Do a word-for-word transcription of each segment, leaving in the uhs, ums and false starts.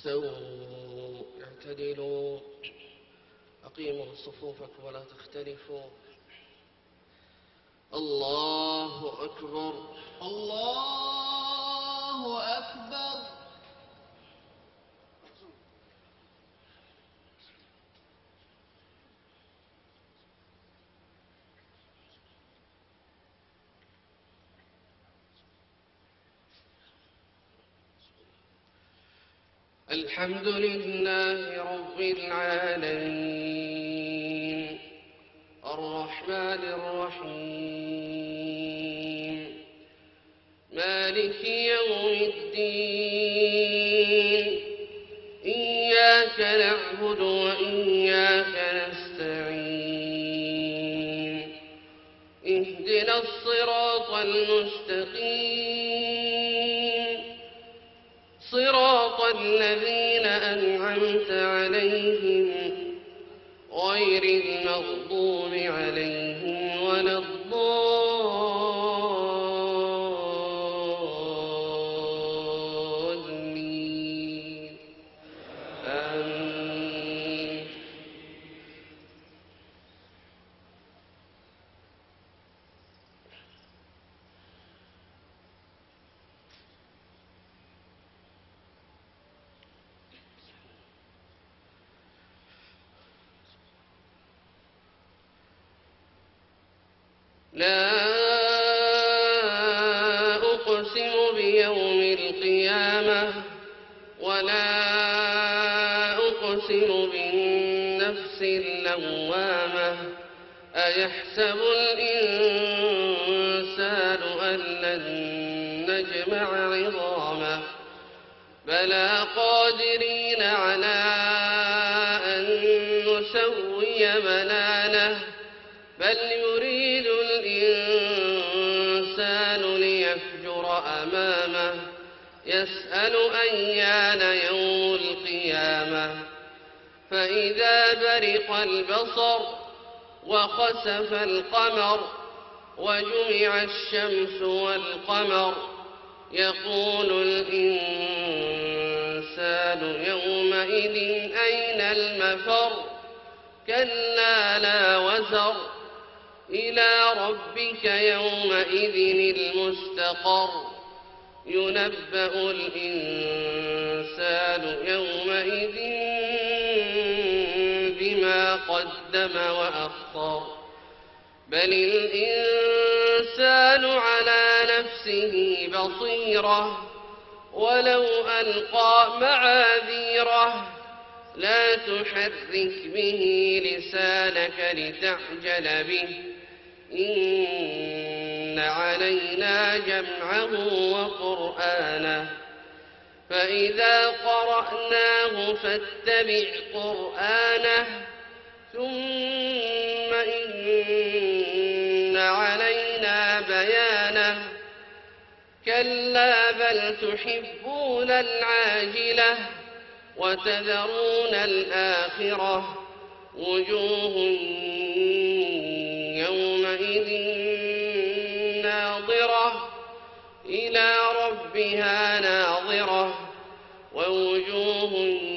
استووا اعتدلوا أقيموا صفوفكم ولا تختلفوا. الله أكبر الله أكبر. الحمد لله رب العالمين الرحمن الرحيم مالك يوم الدين إياك نعبد وإياك نستعين اهدنا الصراط المستقيم صراط الذين أنعمت عليهم غير المغضوب عليهم ولا الضالين آمين. لا أقسم بيوم القيامة ولا أقسم بالنفس اللوامة أيحسب الإنسان أن لن نجمع عظامه بلى قادرين على أن نسوي بنانه بل يريد الإنسان ليفجر أمامه يسأل أيان يوم القيامة فإذا برق البصر وخسف القمر وجمع الشمس والقمر يقول الإنسان يومئذ أين المفر كلا لا وزر إلى ربك يومئذ المستقر ينبأ الإنسان يومئذ بما قدم وأخر بل الإنسان على نفسه بصيرة ولو ألقى معاذيره لا تحرك به لسانك لتعجل به إن علينا جمعه وقرآنه فإذا قرأناه فاتبع قرآنه ثم إن علينا بيانه كلا بل تحبون العاجلة وتذرون الآخرة وجوه يومئذ ناظرة إلى ربها ناظرة ووجوه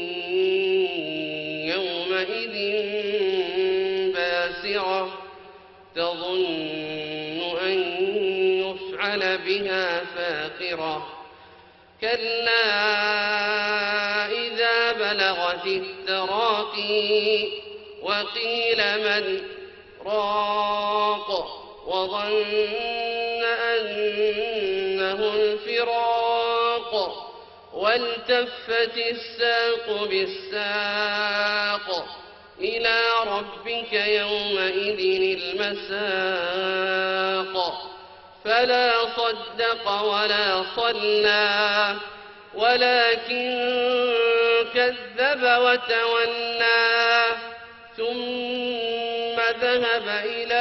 يومئذ باسرة تظن أن يفعل بها فاقرة كلا إذا بلغت التراقي وقيل من راق وظن أنه الفراق والتفت الساق بالساق إلى ربك يومئذ المساق فلا صدق ولا صلى ولكن كذب وتولى ثم ذهب إلى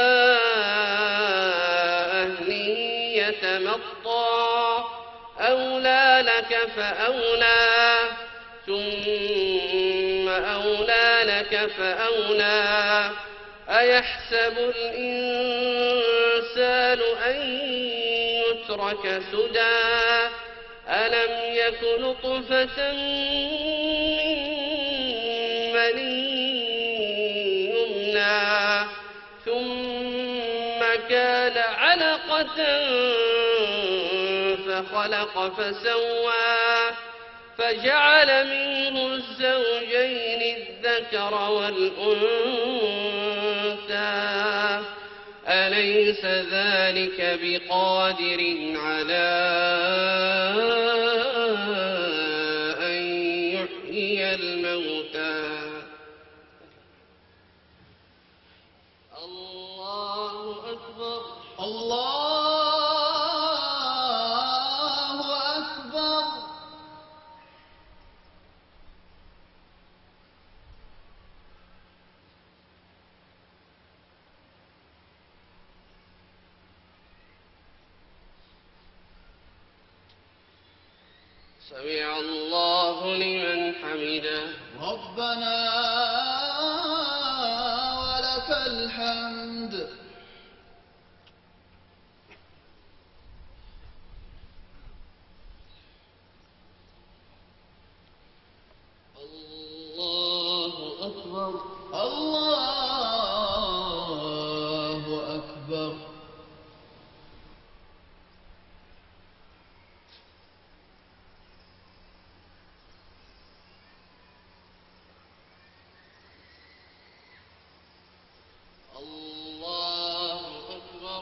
أهله يتمطى أولى لك فأولى ثم أولى لك فأولى أيحسب الإنسان أن يترك سدى ألم يك نطفة من مني يمنى ثم كان علقة فخلق فسوى فجعل منه الزوجين الذكر والأنثى أليس ذلك بقادر على أن يحيي الموتى الله أكبر الله أكبر. سمع الله لمن حمده ربنا ولك الحمد. الله أكبر الله أكبر. الله أكبر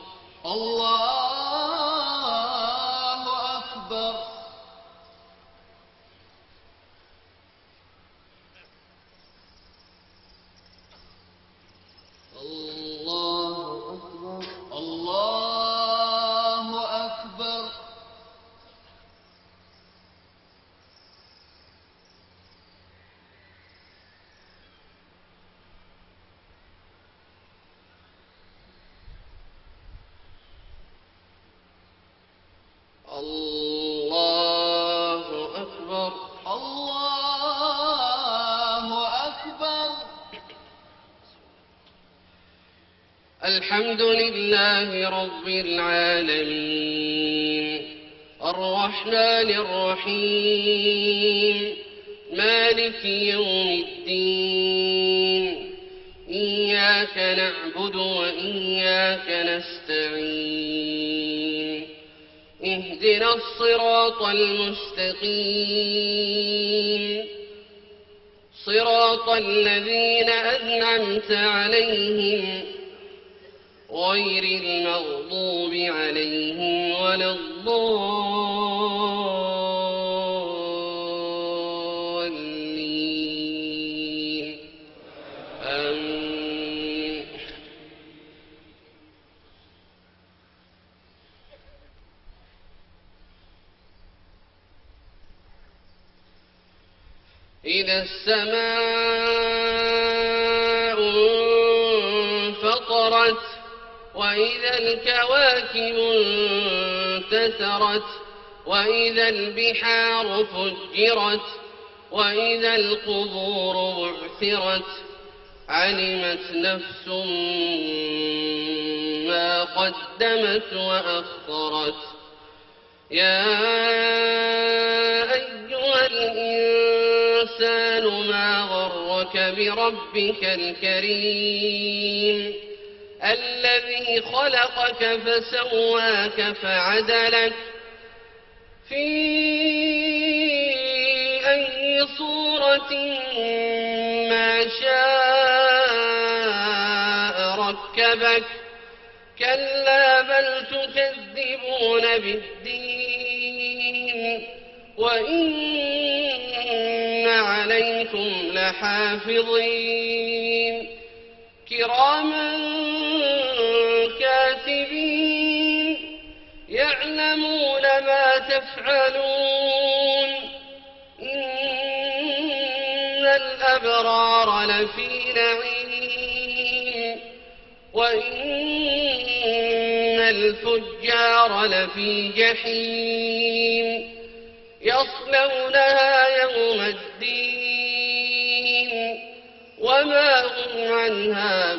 الله أكبر. الله أكبر الله أكبر. الله أكبر الله أكبر. الحمد لله رب العالمين الرحمن الرحيم مالك يوم الدين إياك نعبد وإياك نستعين اهدنا الصراط المستقيم صراط الذين أنعمت عليهم غير المغضوب عليهم ولا الضالين آمين. إذا السماء انفطرت وإذا الكواكب انتثرت وإذا البحار فجرت وإذا القبور بعثرت علمت نفس ما قدمت وأخرت يا أيها الإنسان ما غرك بربك الكريم الذي خلقك فسواك فعدلك في أي صورة ما شاء ركبك كلا بل تكذبون بالدين وإن عليكم لحافظين كراما كاتبين يعلمون ما تفعلون إن الأبرار لفي نعيم وإن الفجار لفي جحيم يصلونها يوم الدين وما هم عنها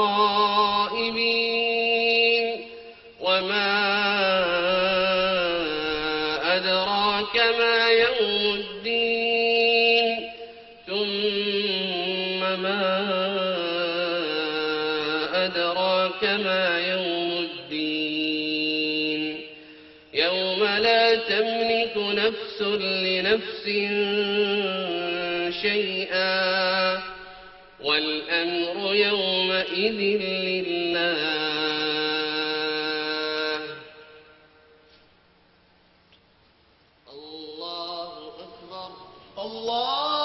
بغائبين وما أدراك ما يوم الدين ثم ما أدراك ما يوم الدين يوم لا تملك نفس لنفس شيئا والأمر يومئذ لله. الله أكبر. الله